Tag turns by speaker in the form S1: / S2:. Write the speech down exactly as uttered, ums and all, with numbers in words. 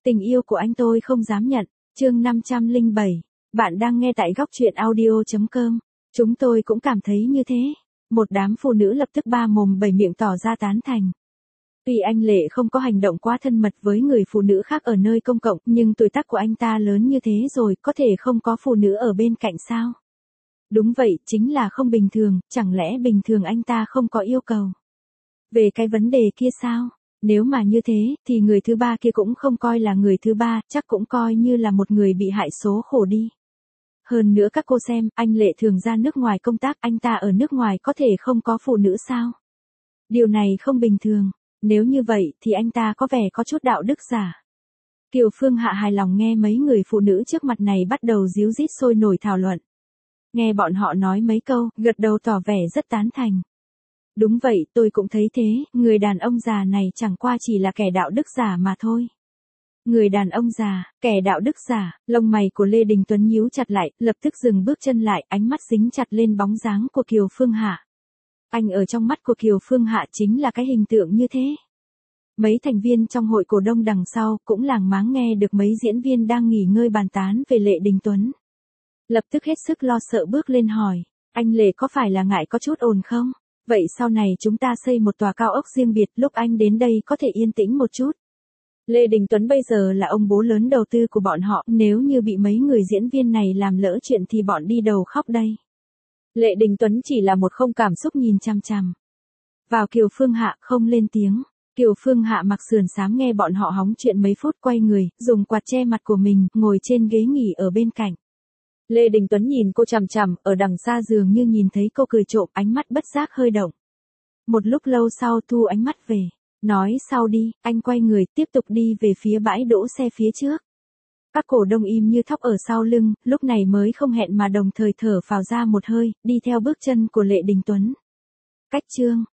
S1: Tình yêu của anh tôi không dám nhận. Chương năm trăm lẻ bảy. Bạn đang nghe tại góc truyện audio chấm com. Chúng tôi cũng cảm thấy như thế. Một đám phụ nữ lập tức ba mồm bảy miệng tỏ ra tán thành. Tuy anh Lệ không có hành động quá thân mật với người phụ nữ khác ở nơi công cộng, nhưng tuổi tác của anh ta lớn như thế rồi, có thể không có phụ nữ ở bên cạnh sao? Đúng vậy, chính là không bình thường, chẳng lẽ bình thường anh ta không có yêu cầu? Về cái vấn đề kia sao? Nếu mà như thế, thì người thứ ba kia cũng không coi là người thứ ba, chắc cũng coi như là một người bị hại số khổ đi. Hơn nữa các cô xem, anh Lệ thường ra nước ngoài công tác, anh ta ở nước ngoài có thể không có phụ nữ sao? Điều này không bình thường. Nếu như vậy, thì anh ta có vẻ có chút đạo đức giả. Kiều Phương Hạ hài lòng nghe mấy người phụ nữ trước mặt này bắt đầu díu dít sôi nổi thảo luận. Nghe bọn họ nói mấy câu, gật đầu tỏ vẻ rất tán thành. Đúng vậy, tôi cũng thấy thế, người đàn ông già này chẳng qua chỉ là kẻ đạo đức giả mà thôi. Người đàn ông già, kẻ đạo đức giả, lông mày của Lê Đình Tuấn nhíu chặt lại, lập tức dừng bước chân lại, ánh mắt dính chặt lên bóng dáng của Kiều Phương Hạ. Anh ở trong mắt của Kiều Phương Hạ chính là cái hình tượng như thế. Mấy thành viên trong hội cổ đông đằng sau cũng làng máng nghe được mấy diễn viên đang nghỉ ngơi bàn tán về Lệ Đình Tuấn. Lập tức hết sức lo sợ bước lên hỏi, anh Lệ có phải là ngại có chút ồn không? Vậy sau này chúng ta xây một tòa cao ốc riêng biệt, lúc anh đến đây có thể yên tĩnh một chút. Lê Đình Tuấn bây giờ là ông bố lớn đầu tư của bọn họ, nếu như bị mấy người diễn viên này làm lỡ chuyện thì bọn đi đầu khóc đây. Lệ Đình Tuấn chỉ là một không cảm xúc nhìn chằm chằm vào Kiều Phương Hạ, không lên tiếng. Kiều Phương Hạ mặc sườn xám nghe bọn họ hóng chuyện mấy phút, quay người, dùng quạt che mặt của mình, ngồi trên ghế nghỉ ở bên cạnh. Lê Đình Tuấn nhìn cô chằm chằm, ở đằng xa dường như nhìn thấy cô cười trộm, ánh mắt bất giác hơi động. Một lúc lâu sau thu ánh mắt về, nói sau đi, anh quay người, tiếp tục đi về phía bãi đỗ xe phía trước. Các cổ đông im như thóc ở sau lưng, lúc này mới không hẹn mà đồng thời thở phào ra một hơi, đi theo bước chân của Lệ Đình Tuấn. Cách chương